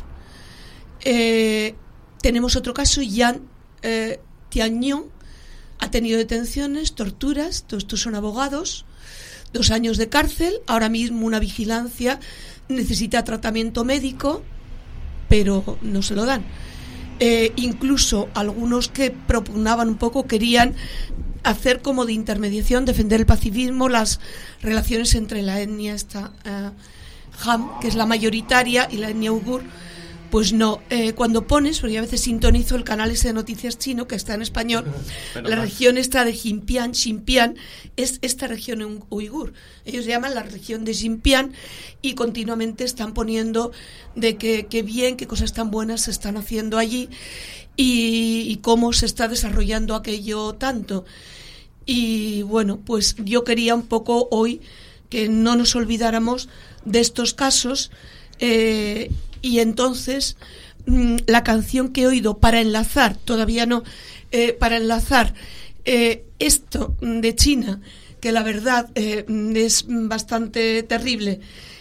Eh, tenemos otro caso, Yan eh, Tianyong, ha tenido detenciones, torturas, todos estos son abogados, dos años de cárcel, ahora mismo una vigilancia, necesita tratamiento médico, pero no se lo dan. Eh, incluso algunos que propugnaban un poco querían hacer como de intermediación, defender el pacifismo, las relaciones entre la etnia esta uh, Han, que es la mayoritaria, y la etnia uigur, Pues no, eh, cuando pones, porque yo a veces sintonizo el canal ese de noticias chino, que está en español, Pero la más. región esta de Xinjiang, Xinjiang, es esta región u- uigur. Ellos llaman la región de Xinjiang y continuamente están poniendo de que, que bien, qué cosas tan buenas se están haciendo allí y, y cómo se está desarrollando aquello tanto. Y bueno, pues yo quería un poco hoy que no nos olvidáramos de estos casos. Eh, y entonces mmm, la canción que he oído para enlazar, todavía no, eh, para enlazar eh, esto de China, que la verdad eh, es bastante terrible,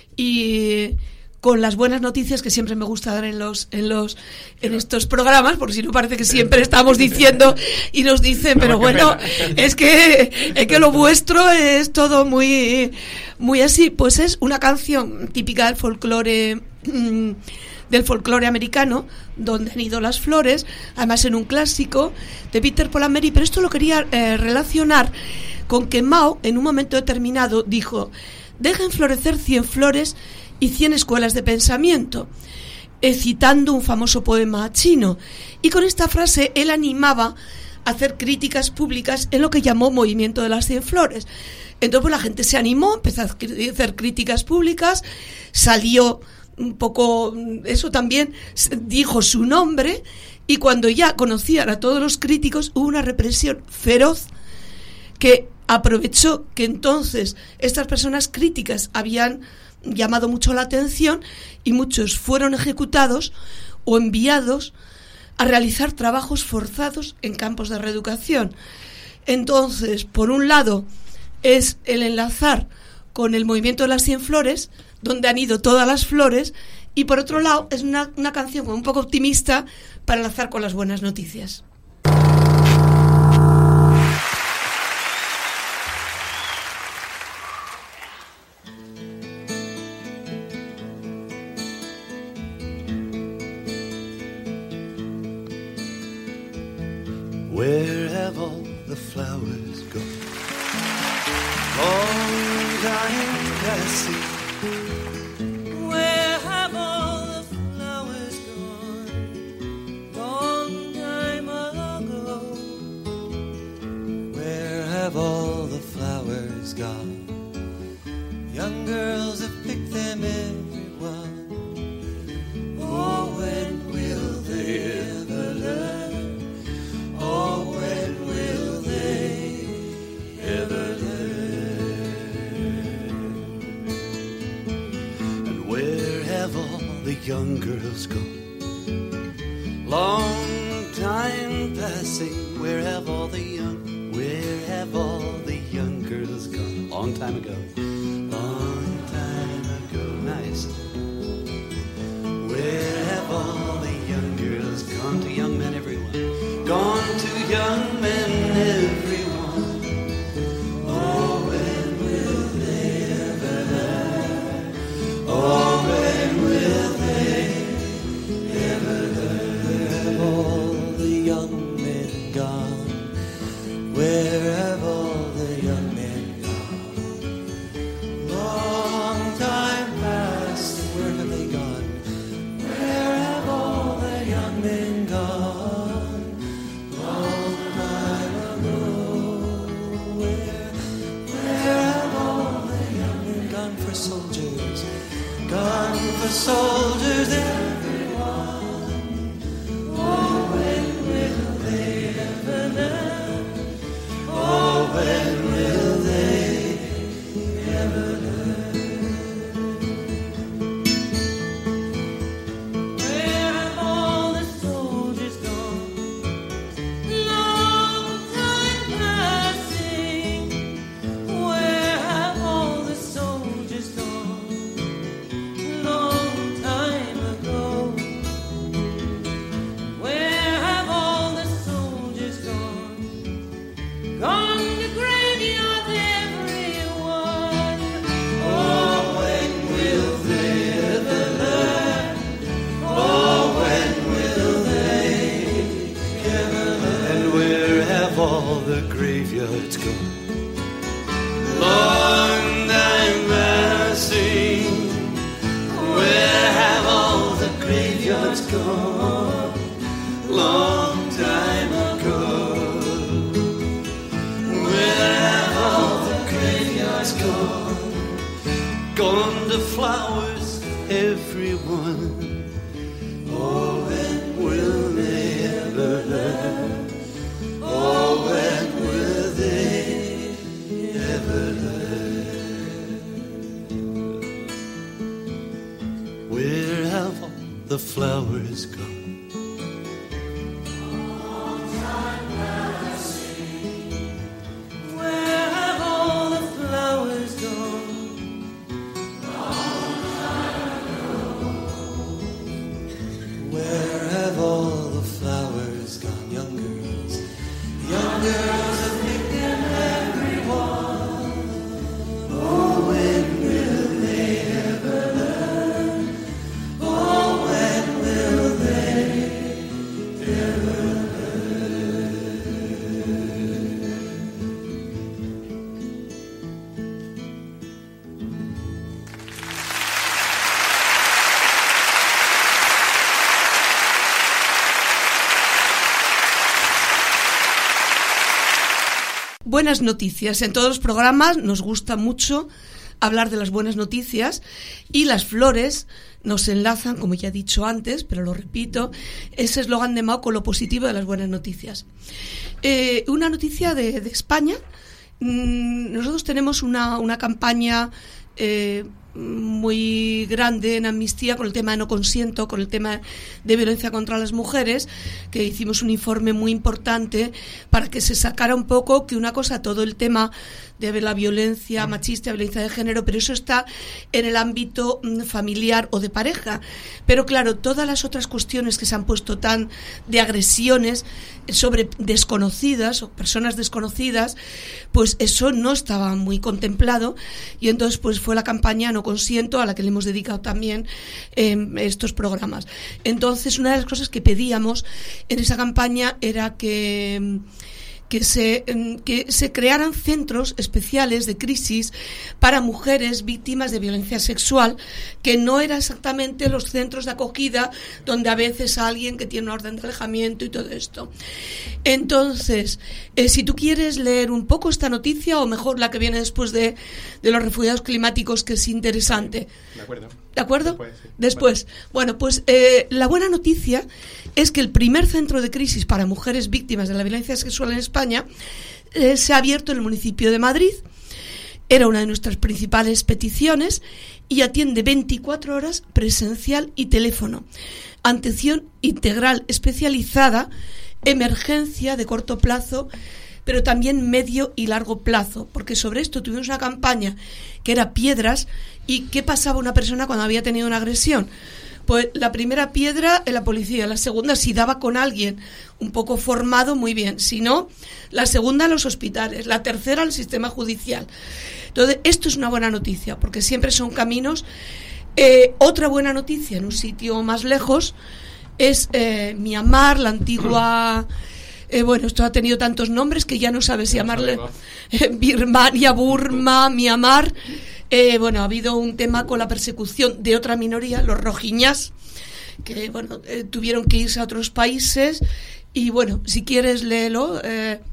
y con las buenas noticias que siempre me gusta dar en los en los en estos programas, porque si no parece que siempre estamos diciendo y nos dicen, pero bueno, es que es que lo vuestro es todo muy muy así. Pues es una canción típica del folclore mmm, del folclore americano, donde han ido las flores, además en un clásico de Peter Paul and Mary, pero esto lo quería eh, relacionar con que Mao en un momento determinado dijo: dejen florecer cien flores y cien escuelas de pensamiento, eh, citando un famoso poema chino. Y con esta frase él animaba a hacer críticas públicas en lo que llamó Movimiento de las Cien Flores. Entonces pues, la gente se animó, empezó a hacer críticas públicas, salió un poco, eso también dijo su nombre, y cuando ya conocían a todos los críticos hubo una represión feroz que aprovechó que entonces estas personas críticas habían llamado mucho la atención y muchos fueron ejecutados o enviados a realizar trabajos forzados en campos de reeducación. Entonces, por un lado, es el enlazar con el movimiento de las cien flores, donde han ido todas las flores, y por otro lado, es una, una canción un poco optimista para enlazar con las buenas noticias. Where have all the flowers gone? Long time passing. Where have all the flowers gone? Long time ago. Where have all the flowers gone? Young girls have picked them every one. Oh, when will they ever learn? Oh, when will they ever learn? And where have all the young girls gone? Long time passing. Where have all the young, where have all the young girls gone? Long time ago. Long time ago. Nice. Where have all the young girls gone? To young men, everyone. Gone to young men, everyone. Oh, when will they ever learn? Oh, when will they ever learn? Where have all the young men gone? Where have all the young men gone? Long time past, where have they gone? Where have all the young men gone? Soldiers, gone for soldiers, everyone. Oh, when will they ever learn? Oh, when will they ever learn? Where have all the soldiers gone? Long time passing. Where have all the soldiers gone? Long time ago. Where have all the soldiers gone? Gone to graveyard, everyone. Oh, when will they ever learn? Oh, when will they ever learn? And where have all the graveyards gone? Long time passing. Where have all the graveyards gone? flowers, everyone. Oh, when will they ever learn? Oh, when will they ever learn? Where have all the flowers gone? Buenas noticias. En todos los programas nos gusta mucho hablar de las buenas noticias y las flores nos enlazan, como ya he dicho antes, pero lo repito, ese eslogan de Mao con lo positivo de las buenas noticias. Eh, una noticia de, de España. Mm, nosotros tenemos una, una campaña eh, muy grande en Amnistía con el tema de no consiento, con el tema de violencia contra las mujeres, que hicimos un informe muy importante para que se sacara un poco que una cosa, todo el tema de la violencia machista, violencia de género, pero eso está en el ámbito familiar o de pareja. Pero claro, todas las otras cuestiones que se han puesto tan de agresiones sobre desconocidas o personas desconocidas, pues eso no estaba muy contemplado y entonces pues fue la campaña No Consiento, a la que le hemos dedicado también eh, estos programas. Entonces, una de las cosas que pedíamos en esa campaña era que que se, que se crearan centros especiales de crisis para mujeres víctimas de violencia sexual, que no eran exactamente los centros de acogida donde a veces alguien que tiene una orden de alejamiento y todo esto. Entonces, eh, si tú quieres leer un poco esta noticia, o mejor la que viene después de, de los refugiados climáticos, que es interesante. De acuerdo. ¿De acuerdo? Después. Sí. Después. Vale. Bueno, pues eh, la buena noticia es que el primer centro de crisis para mujeres víctimas de la violencia sexual en España eh, se ha abierto en el municipio de Madrid. Era una de nuestras principales peticiones y atiende veinticuatro horas presencial y teléfono. Atención integral especializada, emergencia de corto plazo, pero también medio y largo plazo, porque sobre esto tuvimos una campaña que era piedras. ¿Y qué pasaba una persona cuando había tenido una agresión? Pues la primera piedra en la policía, la segunda si daba con alguien un poco formado, muy bien, si no, la segunda en los hospitales, la tercera al sistema judicial. Entonces, esto es una buena noticia, porque siempre son caminos. Eh, otra buena noticia en un sitio más lejos es eh, Myanmar, la antigua... Eh, bueno, esto ha tenido tantos nombres que ya no sabes si llamarle eh, Birmania, Burma, Myanmar. Eh, bueno, ha habido un tema con la persecución de otra minoría, los rohinyás, que bueno, eh, tuvieron que irse a otros países. Y bueno, si quieres léelo. Eh.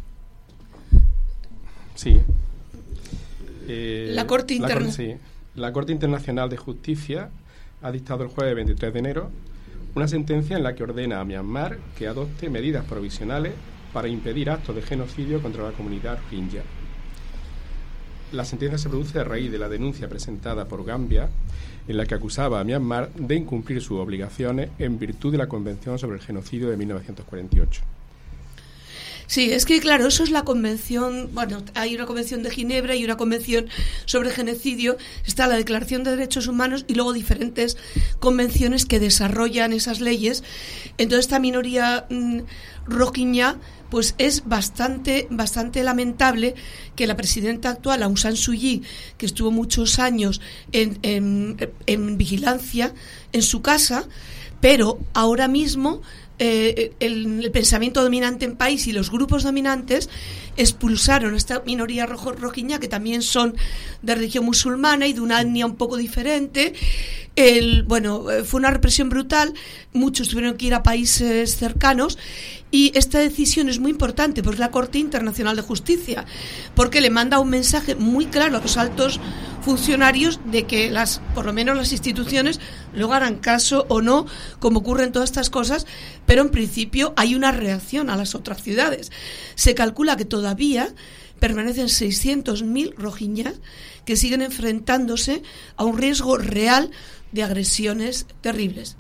Sí. Eh, la Corte Interna- la, sí. La Corte Internacional de Justicia ha dictado el jueves veintitrés de enero una sentencia en la que ordena a Myanmar que adopte medidas provisionales para impedir actos de genocidio contra la comunidad rohingya. La sentencia se produce a raíz de la denuncia presentada por Gambia, en la que acusaba a Myanmar de incumplir sus obligaciones en virtud de la Convención sobre el Genocidio de mil novecientos cuarenta y ocho. Sí, es que claro, eso es la convención, bueno, hay una convención de Ginebra y una convención sobre genocidio, está la Declaración de Derechos Humanos y luego diferentes convenciones que desarrollan esas leyes. Entonces esta minoría mmm, rohinyá, pues es bastante, bastante lamentable que la presidenta actual, Aung San Suu Kyi, que estuvo muchos años en, en, en vigilancia en su casa, pero ahora mismo Eh, el, el pensamiento dominante en país y los grupos dominantes expulsaron a esta minoría rojo, rohinyá, que también son de religión musulmana y de una etnia un poco diferente. El, bueno, fue una represión brutal, muchos tuvieron que ir a países cercanos y esta decisión es muy importante, pues la Corte Internacional de Justicia, porque le manda un mensaje muy claro a los altos funcionarios de que las, por lo menos las instituciones luego harán caso o no, como ocurren todas estas cosas, pero en principio hay una reacción a las otras ciudades. Se calcula que todavía permanecen seiscientos mil rohingyas que siguen enfrentándose a un riesgo real de agresiones terribles.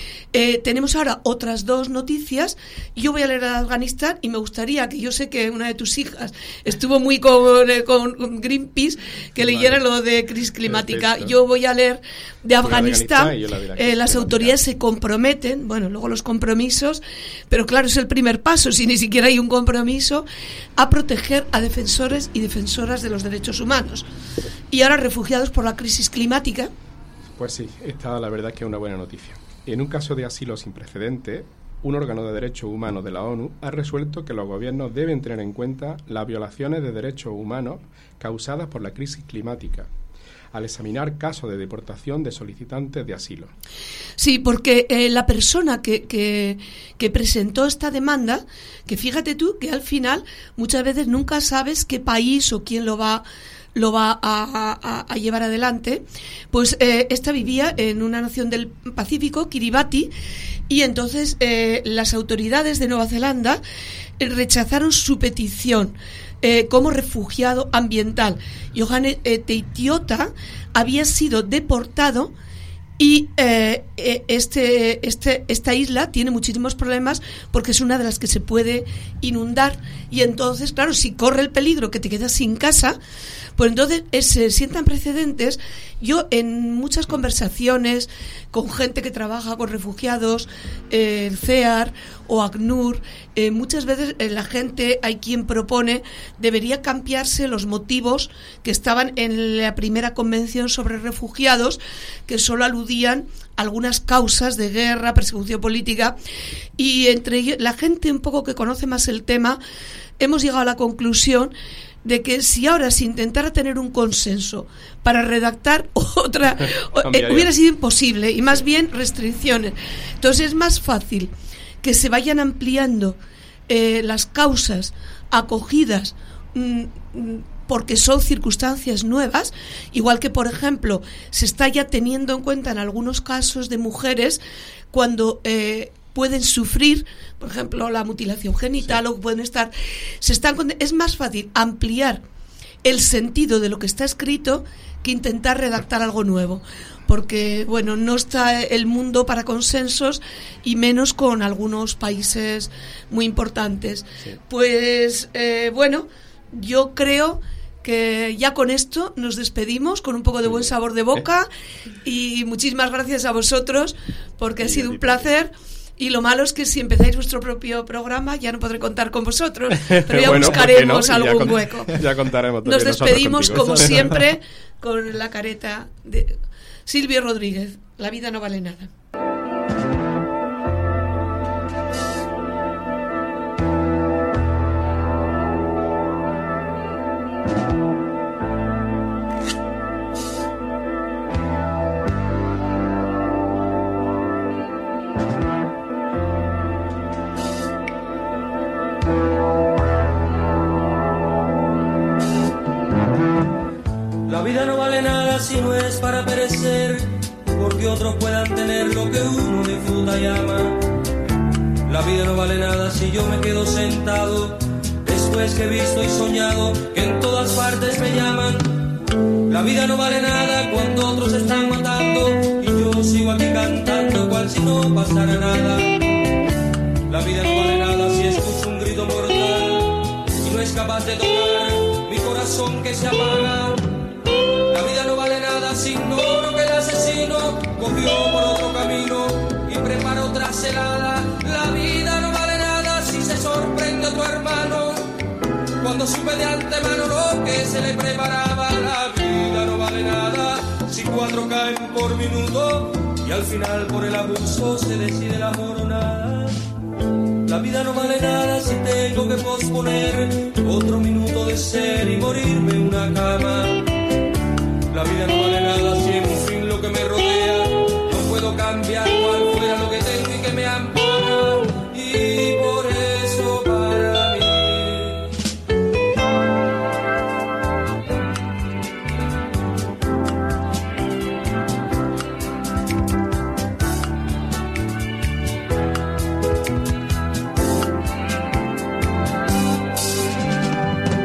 Eh, tenemos ahora otras dos noticias. Yo voy a leer de Afganistán y me gustaría que, yo sé que una de tus hijas estuvo muy con, eh, con, con Greenpeace, que vale. leyera lo de crisis climática. Perfecto. Yo voy a leer de Afganistán. De Afganistán eh, las autoridades se comprometen, bueno, luego los compromisos, pero claro, es el primer paso, si ni siquiera hay un compromiso, a proteger a defensores y defensoras de los derechos humanos. Y ahora, refugiados por la crisis climática. Pues sí, esta la verdad que es una buena noticia. En un caso de asilo sin precedente, un órgano de derechos humanos de la ONU ha resuelto que los gobiernos deben tener en cuenta las violaciones de derechos humanos causadas por la crisis climática al examinar casos de deportación de solicitantes de asilo. Sí, porque eh, la persona que, que, que presentó esta demanda, que fíjate tú que al final muchas veces nunca sabes qué país o quién lo va lo va a, a, a llevar adelante, pues eh, esta vivía en una nación del Pacífico, Kiribati, y entonces eh, las autoridades de Nueva Zelanda eh, rechazaron su petición eh, como refugiado ambiental. Yohane eh, Teitiota había sido deportado y eh, este, este, esta isla tiene muchísimos problemas porque es una de las que se puede inundar, y entonces, claro, si corre el peligro que te quedas sin casa, pues entonces eh, se sientan precedentes. Yo en muchas conversaciones con gente que trabaja con refugiados, eh, el C E A R o ACNUR, eh, muchas veces eh, la gente, hay quien propone, debería cambiarse los motivos que estaban en la primera convención sobre refugiados, que solo aludían a algunas causas de guerra, persecución política, y entre ellos, la gente un poco que conoce más el tema, hemos llegado a la conclusión de que si ahora se intentara tener un consenso para redactar otra, eh, hubiera sido imposible, y más bien restricciones. Entonces es más fácil que se vayan ampliando eh, las causas acogidas mm, porque son circunstancias nuevas, igual que, por ejemplo, se está ya teniendo en cuenta en algunos casos de mujeres cuando eh, pueden sufrir, por ejemplo, la mutilación genital, sí. o pueden estar, se están, es más fácil ampliar el sentido de lo que está escrito que intentar redactar algo nuevo, porque, bueno, no está el mundo para consensos, y menos con algunos países muy importantes. Sí. Pues, eh, bueno, yo creo que ya con esto nos despedimos con un poco de buen sabor de boca, y muchísimas gracias a vosotros, porque ha sido un placer. Y lo malo es que si empezáis vuestro propio programa ya no podré contar con vosotros, pero ya bueno, buscaremos no? algún ya hueco. Ya contaremos. Nos despedimos como siempre con la careta de Silvio Rodríguez. La vida no vale nada. La vida no vale nada si no es para perecer, porque otros puedan tener lo que uno disfruta y ama. La vida no vale nada si yo me quedo sentado, después que he visto y soñado que en todas partes me llaman. La vida no vale nada cuando otros están matando y yo sigo aquí cantando cual si no pasara nada. La vida no vale nada si escucho un grito mortal y no es capaz de tocar mi corazón que se apaga. La vida no vale nada si ignoro que el asesino cogió por otro camino y preparó otra celada. La vida no vale nada si se sorprende otro hermano cuando supe de antemano lo que se le preparaba. La vida no vale nada si cuatro caen por minuto y al final por el abuso se decide la jornada. La vida no vale nada si tengo que posponer otro minuto de ser y morirme en una cama. La vida no vale nada si en un fin lo que me rodea no puedo cambiar cual fuera lo que tengo y que me ampara. Y por eso para mí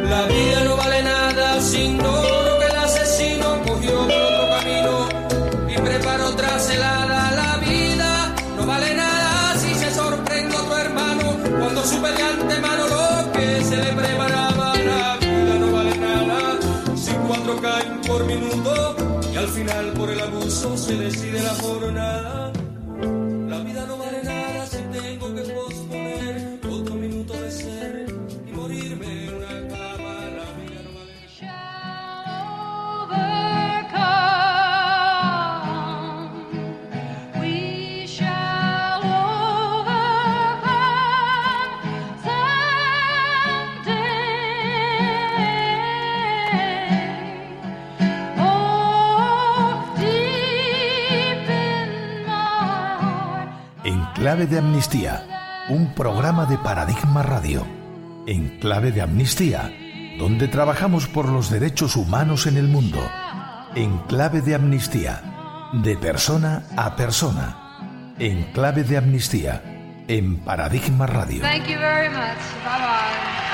La vida no vale nada si ignoro que el asesino cogió por otro camino y preparó otra celada. La vida no vale nada si se sorprende a tu hermano cuando supe de antemano lo que se le preparaba. La vida no vale nada si cuatro caen por minuto y al final por el abuso se decide la jornada. La vida no vale nada si tengo que posponer otro minuto de ser y morirme en una cama. La vida no vale Overcome. We shall overcome someday. Oh, deep in my heart. En Clave de Amnistía, un programa de Paradigma Radio. En Clave de Amnistía, donde trabajamos por los derechos humanos en el mundo. En Clave de Amnistía, de persona a persona. En Clave de Amnistía, en Paradigma Radio. Thank you very much. Bye bye.